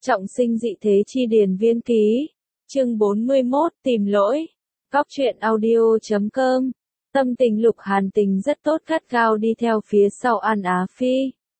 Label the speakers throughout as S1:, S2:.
S1: Trọng sinh dị thế chi điền viên ký. Chương 41 tìm lỗi. Góc truyện audio.com. Tâm tình Lục Hàn Tình rất tốt, gắt gao đi theo phía sau An Á Phi.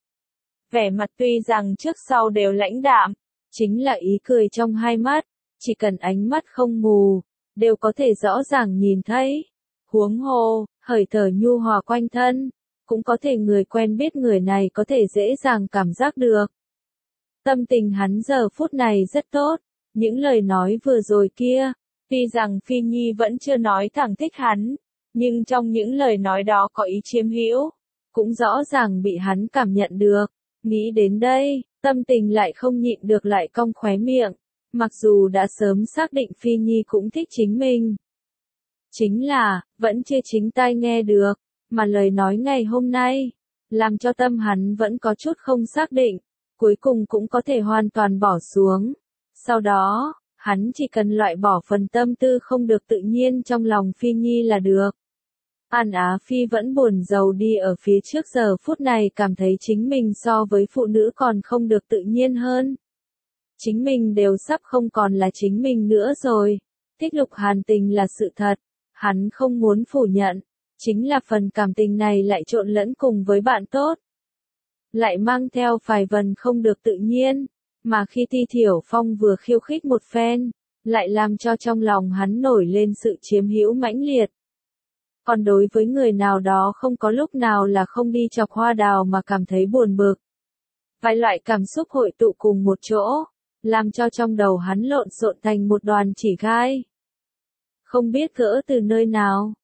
S1: Vẻ mặt tuy rằng trước sau đều lãnh đạm, chính là ý cười trong hai mắt, chỉ cần ánh mắt không mù, đều có thể rõ ràng nhìn thấy. Huống hồ, hơi thở nhu hòa quanh thân, cũng có thể người quen biết người này có thể dễ dàng cảm giác được. Tâm tình hắn giờ phút này rất tốt, những lời nói vừa rồi kia, tuy rằng Phi Nhi vẫn chưa nói thẳng thích hắn, nhưng trong những lời nói đó có ý chiếm hữu, cũng rõ ràng bị hắn cảm nhận được. Nghĩ đến đây, tâm tình lại không nhịn được lại cong khóe miệng, mặc dù đã sớm xác định Phi Nhi cũng thích chính mình. Chính là, vẫn chưa chính tai nghe được, mà lời nói ngày hôm nay, làm cho tâm hắn vẫn có chút không xác định, cuối cùng cũng có thể hoàn toàn bỏ xuống. Sau đó, hắn chỉ cần loại bỏ phần tâm tư không được tự nhiên trong lòng Phi Nhi là được. An Á Phi vẫn buồn rầu đi ở phía trước, giờ phút này cảm thấy chính mình so với phụ nữ còn không được tự nhiên hơn. Chính mình đều sắp không còn là chính mình nữa rồi. Thích Lục Hàn Tình là sự thật, hắn không muốn phủ nhận, chính là phần cảm tình này lại trộn lẫn cùng với bạn tốt. Lại mang theo vài phần không được tự nhiên, mà khi Ti Thiểu Phong vừa khiêu khích một phen, lại làm cho trong lòng hắn nổi lên sự chiếm hữu mãnh liệt. Còn đối với người nào đó không có lúc nào là không đi chọc hoa đào mà cảm thấy buồn bực. Vài loại cảm xúc hội tụ cùng một chỗ, làm cho trong đầu hắn lộn xộn thành một đoàn chỉ gai. Không biết gỡ từ nơi nào.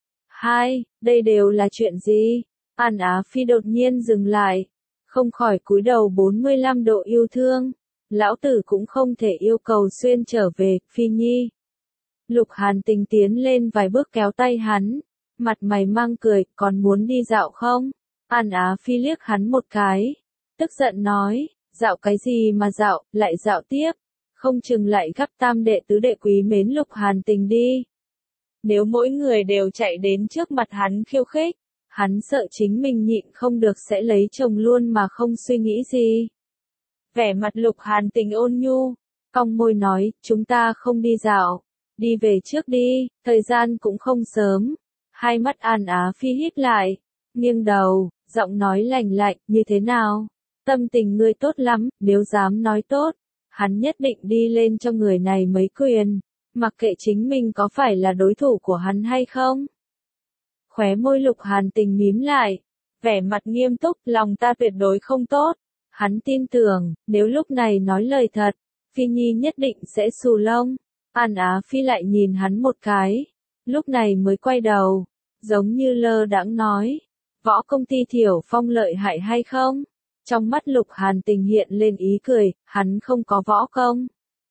S1: Đây đều là chuyện gì? An Á Phi đột nhiên dừng lại, không khỏi cúi đầu 45 độ yêu thương. Lão tử cũng không thể yêu cầu xuyên trở về, Phi Nhi. Lục Hàn Tình tiến lên vài bước kéo tay hắn, mặt mày mang cười, còn muốn đi dạo không? An Á Phi liếc hắn một cái, tức giận nói, dạo cái gì mà dạo, lại dạo tiếp, không chừng lại gấp tam đệ tứ đệ quý mến Lục Hàn Tình đi. Nếu mỗi người đều chạy đến trước mặt hắn khiêu khích, hắn sợ chính mình nhịn không được sẽ lấy chồng luôn mà không suy nghĩ gì. Vẻ mặt Lục Hàn Tình ôn nhu, cong môi nói, chúng ta không đi dạo, đi về trước đi, thời gian cũng không sớm. Hai mắt An Á Phi híp lại, nghiêng đầu, giọng nói lạnh lạnh, như thế nào? Tâm tình ngươi tốt lắm, nếu dám nói tốt, hắn nhất định đi lên cho người này mấy quyền, mặc kệ chính mình có phải là đối thủ của hắn hay không. Khóe môi Lục Hàn Tình mím lại, vẻ mặt nghiêm túc, lòng ta tuyệt đối không tốt. Hắn tin tưởng, nếu lúc này nói lời thật, Phi Nhi nhất định sẽ xù lông. An Á Phi lại nhìn hắn một cái, lúc này mới quay đầu, giống như lơ đãng nói, võ công Ti Thiểu Phong lợi hại hay không? Trong mắt Lục Hàn Tình hiện lên ý cười, hắn không có võ công.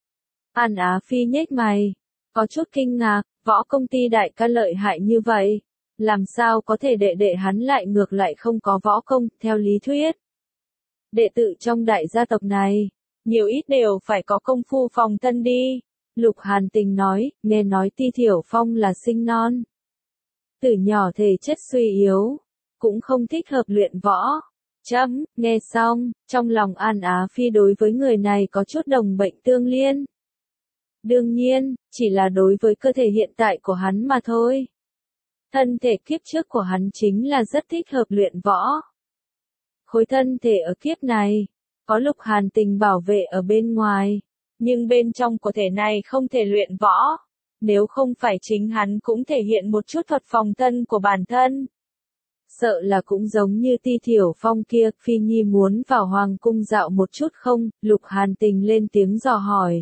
S1: An Á Phi nhếch mày, có chút kinh ngạc, võ công Ti đại ca lợi hại như vậy, làm sao có thể đệ đệ hắn lại ngược lại không có võ công, theo lý thuyết. Đệ tử trong đại gia tộc này, nhiều ít đều phải có công phu phòng thân đi. Lục Hàn Tình nói, nghe nói Ti Thiểu Phong là sinh non. Từ nhỏ thể chất suy yếu, cũng không thích hợp luyện võ. Nghe xong, trong lòng An Á Phi đối với người này có chút đồng bệnh tương liên. Đương nhiên, chỉ là đối với cơ thể hiện tại của hắn mà thôi. Thân thể kiếp trước của hắn chính là rất thích hợp luyện võ. Khối thân thể ở kiếp này, có Lục Hàn Tình bảo vệ ở bên ngoài, nhưng bên trong của thể này không thể luyện võ. Nếu không phải chính hắn cũng thể hiện một chút thuật phòng thân của bản thân. Sợ là cũng giống như Ti Thiểu Phong kia, Phi Nhi muốn vào hoàng cung dạo một chút không? Lục Hàn Tình lên tiếng dò hỏi.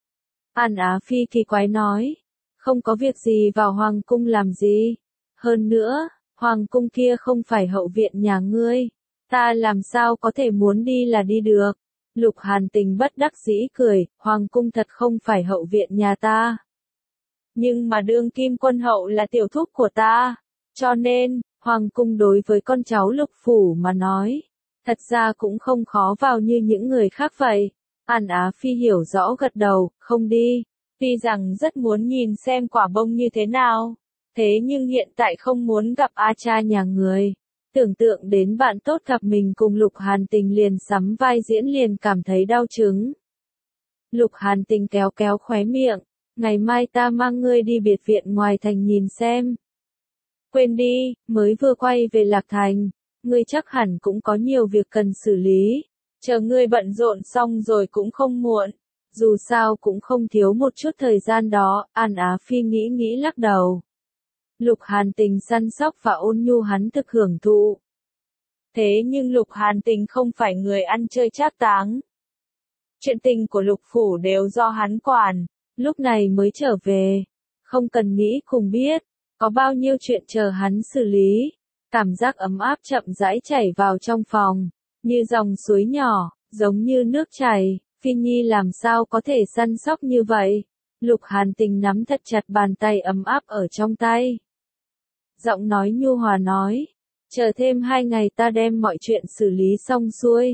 S1: An Á Phi kỳ quái nói, không có việc gì vào hoàng cung làm gì. Hơn nữa, hoàng cung kia không phải hậu viện nhà ngươi. Ta làm sao có thể muốn đi là đi được. Lục Hàn Tình bất đắc dĩ cười, hoàng cung thật không phải hậu viện nhà ta. Nhưng mà đương kim quân hậu là tiểu thúc của ta. Cho nên, hoàng cung đối với con cháu Lục phủ mà nói, thật ra cũng không khó vào như những người khác vậy. An Á Phi hiểu rõ gật đầu, không đi. Tuy rằng rất muốn nhìn xem quả bông như thế nào, thế nhưng hiện tại không muốn gặp A cha nhà người. Tưởng tượng đến bạn tốt gặp mình cùng Lục Hàn Tình liền sắm vai diễn liền cảm thấy đau chứng. Lục Hàn Tình kéo kéo khóe miệng, ngày mai ta mang ngươi đi biệt viện ngoài thành nhìn xem. Quên đi, mới vừa quay về Lạc Thành, ngươi chắc hẳn cũng có nhiều việc cần xử lý, chờ ngươi bận rộn xong rồi cũng không muộn, dù sao cũng không thiếu một chút thời gian đó. An Á Phi nghĩ nghĩ lắc đầu. Lục Hàn Tình săn sóc và ôn nhu hắn thực hưởng thụ. Thế nhưng Lục Hàn Tình không phải người ăn chơi trác táng. Chuyện tình của Lục Phủ đều do hắn quản, lúc này mới trở về. Không cần nghĩ cùng biết, có bao nhiêu chuyện chờ hắn xử lý. Cảm giác ấm áp chậm rãi chảy vào trong phòng, như dòng suối nhỏ, giống như nước chảy. Phi Nhi làm sao có thể săn sóc như vậy? Lục Hàn Tình nắm thật chặt bàn tay ấm áp ở trong tay. Giọng nói nhu hòa nói, chờ thêm 2 ngày ta đem mọi chuyện xử lý xong xuôi.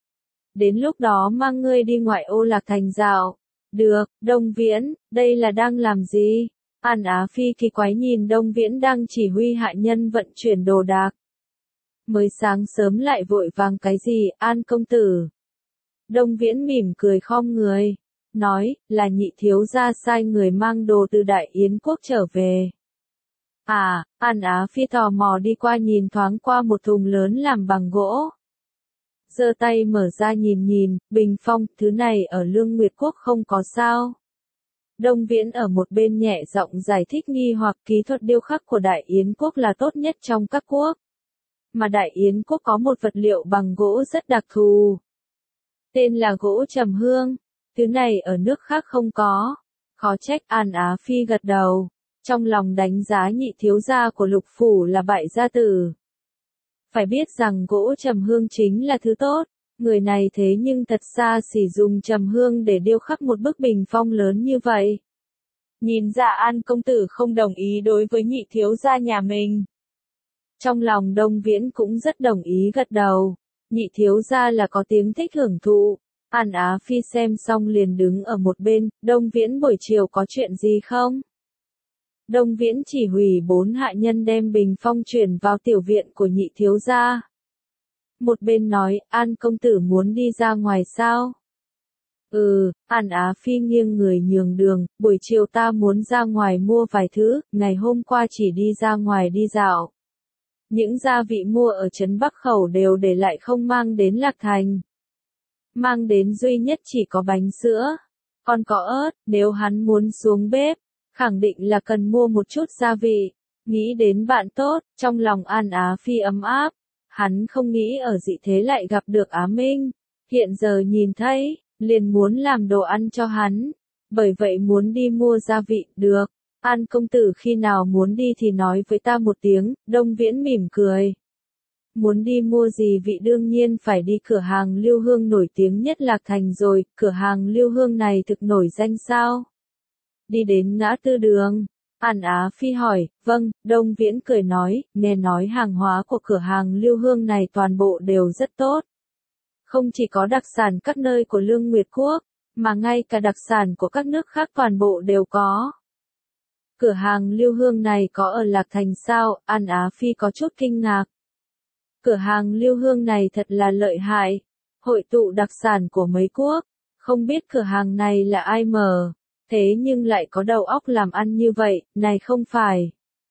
S1: Đến lúc đó mang ngươi đi ngoại ô Lạc Thành dạo. Được, Đông Viễn, đây là đang làm gì? An Á Phi kỳ quái nhìn Đông Viễn đang chỉ huy hạ nhân vận chuyển đồ đạc. Mới sáng sớm lại vội vàng cái gì, An công tử? Đông Viễn mỉm cười khom người, nói, là nhị thiếu gia sai người mang đồ từ Đại Yến quốc trở về. À, An Á Phi tò mò đi qua nhìn thoáng qua một thùng lớn làm bằng gỗ. Giơ tay mở ra nhìn nhìn, bình phong, thứ này ở Lương Nguyệt Quốc không có sao. Đông Viễn ở một bên nhẹ giọng giải thích nghi hoặc kỹ thuật điêu khắc của Đại Yến Quốc là tốt nhất trong các quốc. Mà Đại Yến Quốc có một vật liệu bằng gỗ rất đặc thù. Tên là gỗ trầm hương, thứ này ở nước khác không có. Khó trách. An Á Phi gật đầu, trong lòng đánh giá nhị thiếu gia của Lục Phủ là bại gia tử. Phải biết rằng gỗ trầm hương chính là thứ tốt, người này thế nhưng thật xa xỉ dùng trầm hương để điêu khắc một bức bình phong lớn như vậy. Nhìn ra An công tử không đồng ý đối với nhị thiếu gia nhà mình. Trong lòng Đông Viễn cũng rất đồng ý gật đầu, nhị thiếu gia là có tiếng thích hưởng thụ. An Á Phi xem xong liền đứng ở một bên, Đông Viễn buổi chiều có chuyện gì không? Đông Viễn chỉ huy 4 hạ nhân đem bình phong chuyển vào tiểu viện của nhị thiếu gia. Một bên nói, An công tử muốn đi ra ngoài sao? An Á Phi nghiêng người nhường đường, buổi chiều ta muốn ra ngoài mua vài thứ, ngày hôm qua chỉ đi ra ngoài đi dạo. Những gia vị mua ở trấn Bắc Khẩu đều để lại không mang đến Lạc Thành. Mang đến duy nhất chỉ có bánh sữa, còn có ớt, nếu hắn muốn xuống bếp, khẳng định là cần mua một chút gia vị. Nghĩ đến bạn tốt, trong lòng An Á Phi ấm áp, hắn không nghĩ ở dị thế lại gặp được Á Minh. Hiện giờ nhìn thấy, liền muốn làm đồ ăn cho hắn, bởi vậy muốn đi mua gia vị. Được, An công tử khi nào muốn đi thì nói với ta một tiếng. Đông Viễn mỉm cười. Muốn đi mua gì vị đương nhiên phải đi cửa hàng Lưu Hương nổi tiếng nhất Lạc Thành rồi. Cửa hàng Lưu Hương này thực nổi danh sao? Đi đến ngã tư đường. An Á Phi hỏi, vâng. Đông Viễn cười nói, nghe nói hàng hóa của cửa hàng Lưu Hương này toàn bộ đều rất tốt. Không chỉ có đặc sản các nơi của Lương Nguyệt Quốc, mà ngay cả đặc sản của các nước khác toàn bộ đều có. Cửa hàng Lưu Hương này có ở Lạc Thành sao? An Á Phi có chút kinh ngạc. Cửa hàng Lưu Hương này thật là lợi hại, hội tụ đặc sản của mấy quốc. Không biết cửa hàng này là ai mở, thế nhưng lại có đầu óc làm ăn như vậy. Này không phải,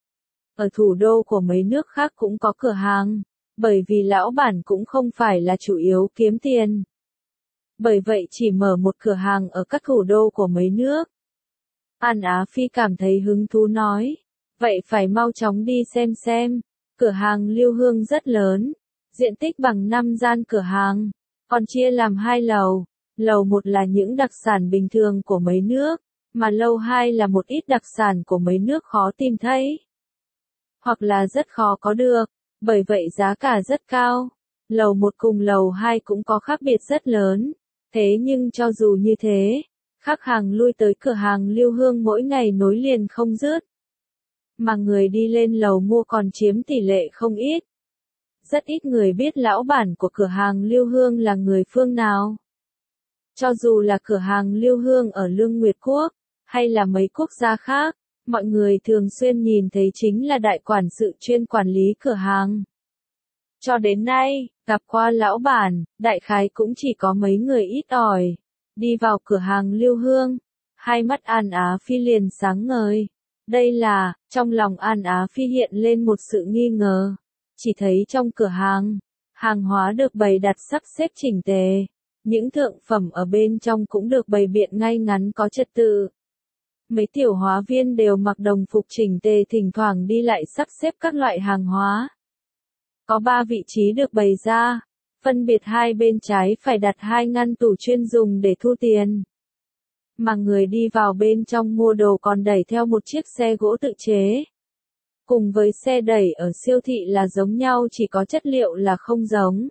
S1: ở thủ đô của mấy nước khác cũng có cửa hàng, bởi vì lão bản cũng không phải là chủ yếu kiếm tiền. Bởi vậy chỉ mở một cửa hàng ở các thủ đô của mấy nước. An Á Phi cảm thấy hứng thú nói, vậy phải mau chóng đi xem. Cửa hàng Lưu Hương rất lớn, diện tích bằng 5 gian cửa hàng, còn chia làm 2 lầu. Lầu 1 là những đặc sản bình thường của mấy nước, mà lầu 2 là một ít đặc sản của mấy nước khó tìm thấy, hoặc là rất khó có được, bởi vậy giá cả rất cao. Lầu 1 cùng lầu 2 cũng có khác biệt rất lớn, thế nhưng cho dù như thế, khách hàng lui tới cửa hàng Lưu Hương mỗi ngày nối liền không dứt. Mà người đi lên lầu mua còn chiếm tỷ lệ không ít. Rất ít người biết lão bản của cửa hàng Lưu Hương là người phương nào. Cho dù là cửa hàng Lưu Hương ở Lương Nguyệt Quốc, hay là mấy quốc gia khác, mọi người thường xuyên nhìn thấy chính là đại quản sự chuyên quản lý cửa hàng. Cho đến nay, gặp qua lão bản, đại khái cũng chỉ có mấy người ít ỏi. Đi vào cửa hàng Lưu Hương, hai mắt An Á Phi liền sáng ngời. Đây là, trong lòng An Á Phi hiện lên một sự nghi ngờ. Chỉ thấy trong cửa hàng hóa được bày đặt sắp xếp chỉnh tề. Những thượng phẩm ở bên trong cũng được bày biện ngay ngắn có trật tự. Mấy tiểu hóa viên đều mặc đồng phục chỉnh tề thỉnh thoảng đi lại sắp xếp các loại hàng hóa. Có 3 vị trí được bày ra, phân biệt hai bên trái phải đặt 2 ngăn tủ chuyên dùng để thu tiền. Mà người đi vào bên trong mua đồ còn đẩy theo một chiếc xe gỗ tự chế. Cùng với xe đẩy ở siêu thị là giống nhau, chỉ có chất liệu là không giống.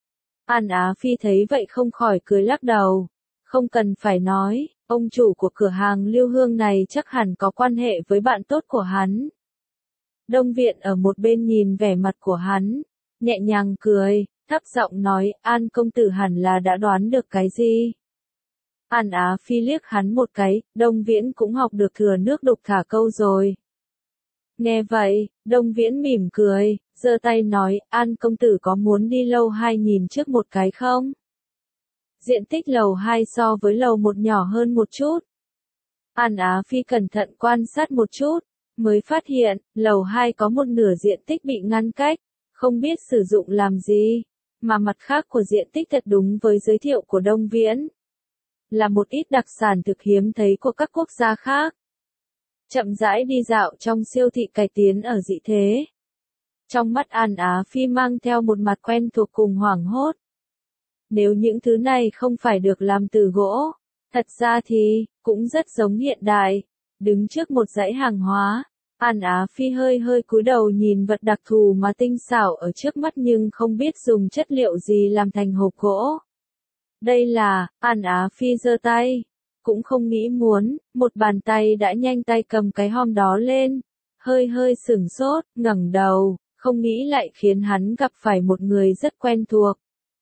S1: An Á Phi thấy vậy không khỏi cười lắc đầu. Không cần phải nói, ông chủ của cửa hàng Lưu Hương này chắc hẳn có quan hệ với bạn tốt của hắn. Đông Viện ở một bên nhìn vẻ mặt của hắn, nhẹ nhàng cười, thấp giọng nói, An công tử hẳn là đã đoán được cái gì. An Á Phi liếc hắn một cái, Đông Viễn cũng học được thừa nước đục thả câu rồi. Nghe vậy, Đông Viễn mỉm cười, giơ tay nói, An công tử có muốn đi lầu 2 nhìn trước một cái không? Diện tích lầu 2 so với lầu 1 nhỏ hơn một chút. An Á Phi cẩn thận quan sát một chút, mới phát hiện, lầu 2 có một nửa diện tích bị ngăn cách, không biết sử dụng làm gì, mà mặt khác của diện tích thật đúng với giới thiệu của Đông Viễn. Là một ít đặc sản thực hiếm thấy của các quốc gia khác. Chậm rãi đi dạo trong siêu thị cải tiến ở dị thế. Trong mắt An Á Phi mang theo một mặt quen thuộc cùng hoảng hốt. Nếu những thứ này không phải được làm từ gỗ, thật ra thì, cũng rất giống hiện đại. Đứng trước một dãy hàng hóa, An Á Phi hơi cúi đầu nhìn vật đặc thù mà tinh xảo ở trước mắt nhưng không biết dùng chất liệu gì làm thành hộp gỗ. Đây là, An Á Phi giơ tay, cũng không nghĩ muốn, một bàn tay đã nhanh tay cầm cái hòm đó lên, hơi sửng sốt, ngẩng đầu, không nghĩ lại khiến hắn gặp phải một người rất quen thuộc.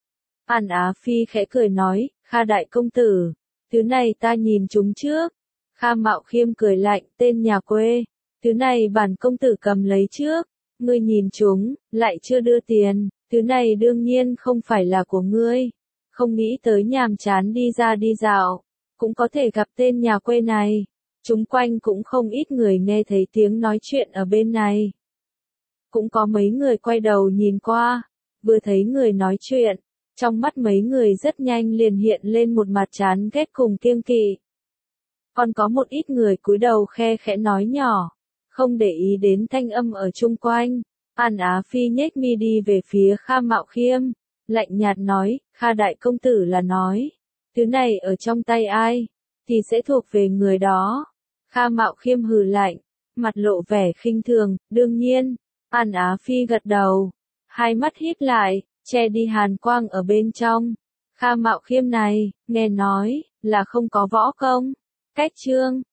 S1: An Á Phi khẽ cười nói, Kha đại công tử, thứ này ta nhìn chúng trước. Kha Mạo Khiêm cười lạnh, tên nhà quê, thứ này bản công tử cầm lấy trước, ngươi nhìn chúng, lại chưa đưa tiền, thứ này đương nhiên không phải là của ngươi. Không nghĩ tới nhàm chán đi ra đi dạo, cũng có thể gặp tên nhà quê này. Chúng quanh cũng không ít người nghe thấy tiếng nói chuyện ở bên này. Cũng có mấy người quay đầu nhìn qua, vừa thấy người nói chuyện, trong mắt mấy người rất nhanh liền hiện lên một mặt chán ghét cùng kiêng kỵ. Còn có một ít người cúi đầu khe khẽ nói nhỏ, không để ý đến thanh âm ở chung quanh. An Á Phi nhếch mi đi về phía Kha Mạo Khiêm, lạnh nhạt nói, Kha đại công tử là nói, thứ này ở trong tay ai, thì sẽ thuộc về người đó. Kha Mạo Khiêm hừ lạnh, mặt lộ vẻ khinh thường, đương nhiên. An Á Phi gật đầu, hai mắt híp lại, che đi hàn quang ở bên trong. Kha Mạo Khiêm này, nghe nói, là không có võ công. Cách chương